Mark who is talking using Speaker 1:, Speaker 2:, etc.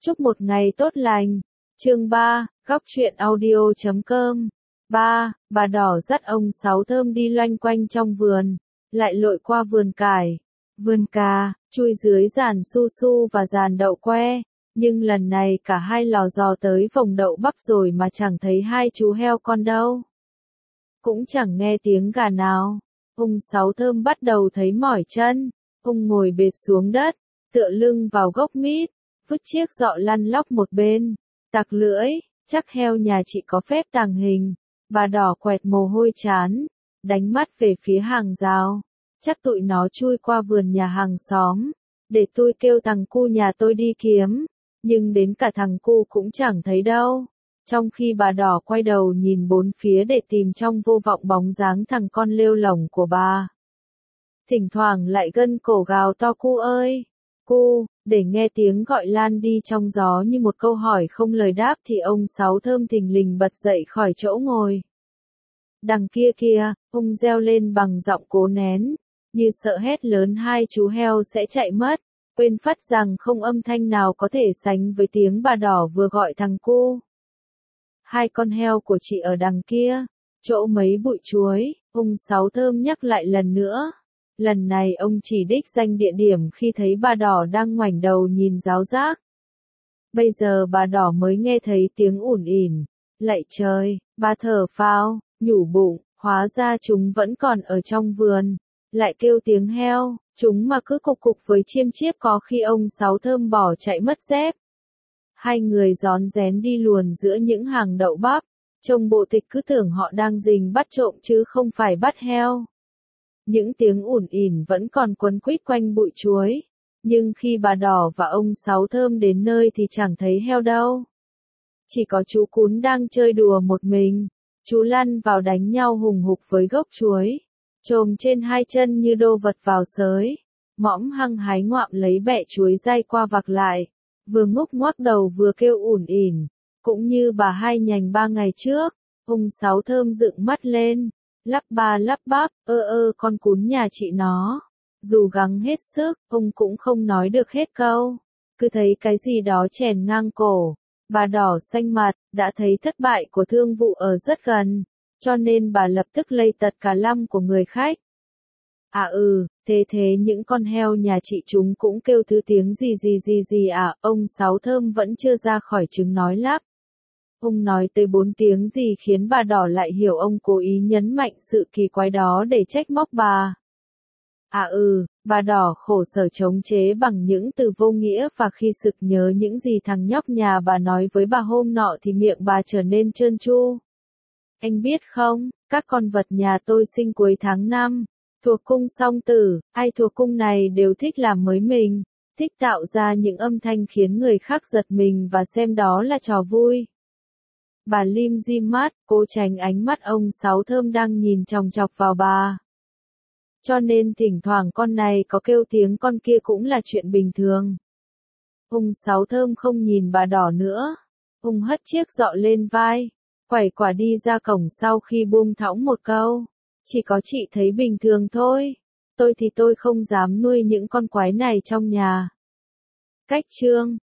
Speaker 1: Chúc một ngày tốt lành. Chương 3, góc truyện audio.com. 3. Bà đỏ dắt ông Sáu Thơm đi loanh quanh trong vườn, lại lội qua vườn cải, vườn cà, chui dưới giàn su su và giàn đậu que, nhưng lần này cả hai lò dò tới vòng đậu bắp rồi mà chẳng thấy hai chú heo con đâu. Cũng chẳng nghe tiếng gà nào. Ông Sáu Thơm bắt đầu thấy mỏi chân, ông ngồi bệt xuống đất, tựa lưng vào gốc mít, vứt chiếc giọ lăn lóc một bên, tặc lưỡi, chắc heo nhà chị có phép tàng hình. Bà đỏ quẹt mồ hôi chán, đánh mắt về phía hàng rào, chắc tụi nó chui qua vườn nhà hàng xóm, để tôi kêu thằng cu nhà tôi đi kiếm, nhưng đến cả thằng cu cũng chẳng thấy đâu. Trong khi bà đỏ quay đầu nhìn bốn phía để tìm trong vô vọng bóng dáng thằng con lêu lổng của bà. Thỉnh thoảng lại gân cổ gào to cu ơi, cu, để nghe tiếng gọi lan đi trong gió như một câu hỏi không lời đáp thì ông Sáu Thơm thình lình bật dậy khỏi chỗ ngồi. Đằng kia kìa, ông reo lên bằng giọng cố nén, như sợ hét lớn hai chú heo sẽ chạy mất, quên phát rằng không âm thanh nào có thể sánh với tiếng bà đỏ vừa gọi thằng cu. Hai con heo của chị ở đằng kia, chỗ mấy bụi chuối, ông Sáu Thơm nhắc lại lần nữa. Lần này ông chỉ đích danh địa điểm khi thấy bà đỏ đang ngoảnh đầu nhìn ráo rác. Bây giờ bà đỏ mới nghe thấy tiếng ủn ỉn. Lạy trời, bà thở phào, nhủ bụng, hóa ra chúng vẫn còn ở trong vườn. Lại kêu tiếng heo, chúng mà cứ cục cục với chiêm chiếp có khi ông Sáu Thơm bỏ chạy mất dép. Hai người rón rén đi luồn giữa những hàng đậu bắp, trông bộ tịch cứ tưởng họ đang rình bắt trộm chứ không phải bắt heo. Những tiếng ủn ỉn vẫn còn quấn quýt quanh bụi chuối, nhưng khi bà đỏ và ông Sáu Thơm đến nơi thì chẳng thấy heo đâu. Chỉ có chú cún đang chơi đùa một mình, chú lăn vào đánh nhau hùng hục với gốc chuối, chồm trên hai chân như đô vật vào sới, mõm hăng hái ngoạm lấy bẹ chuối day qua vặc lại, vừa ngúc ngoác đầu vừa kêu ủn ỉn, cũng như bà Hai Nhành 3 ngày trước. Ông Sáu Thơm dựng mắt lên, lắp ba lắp bắp, con cún nhà chị nó. Dù gắng hết sức, ông cũng không nói được hết câu, cứ thấy cái gì đó chèn ngang cổ. Bà đỏ xanh mặt, đã thấy thất bại của thương vụ ở rất gần, cho nên bà lập tức lây tật cả lăm của người khách. Thế những con heo nhà chị chúng cũng kêu thứ tiếng gì à, ông Sáu Thơm vẫn chưa ra khỏi trứng nói lắp. Ông nói tới 4 tiếng gì khiến bà đỏ lại hiểu ông cố ý nhấn mạnh sự kỳ quái đó để trách móc bà. Bà đỏ khổ sở chống chế bằng những từ vô nghĩa và khi sực nhớ những gì thằng nhóc nhà bà nói với bà hôm nọ thì miệng bà trở nên trơn tru. Anh biết không, các con vật nhà tôi sinh cuối tháng 5, thuộc cung song tử, ai thuộc cung này đều thích làm mới mình, thích tạo ra những âm thanh khiến người khác giật mình và xem đó là trò vui. Bà lim dim mắt, cố tránh ánh mắt ông Sáu Thơm đang nhìn chòng chọc vào bà. Cho nên thỉnh thoảng con này có kêu tiếng con kia cũng là chuyện bình thường. Ông Sáu Thơm không nhìn bà đỏ nữa. Ông hất chiếc giọ lên vai, quẩy quả đi ra cổng sau khi buông thõng một câu. Chỉ có chị thấy bình thường thôi. Tôi thì tôi không dám nuôi những con quái này trong nhà. Cách chương